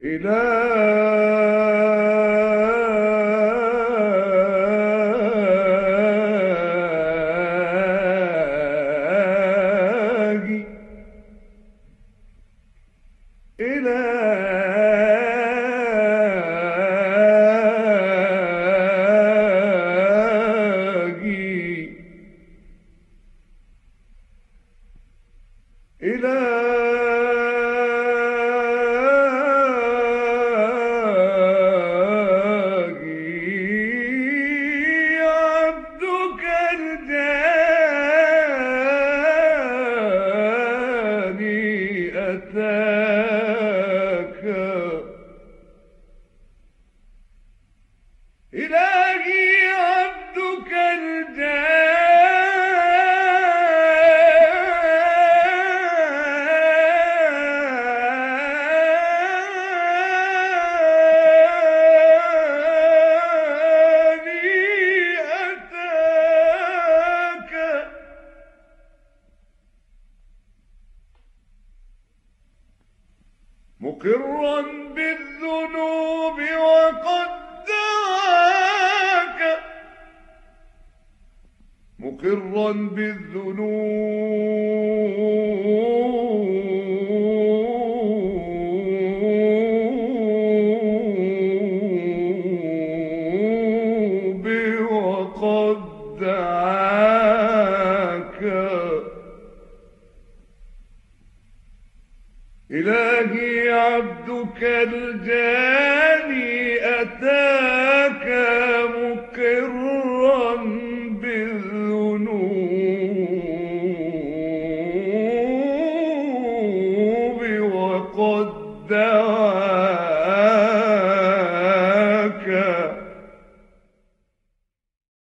إلهي إلهي إلهي عبدك الجاني أتاك. إلهي عبدك الجاني أتاك. مقرا بالذنوب وقد دعاك. مقرا بالذنوب وقد دعاك. إلهي عبدك الجاني أتاك مقرا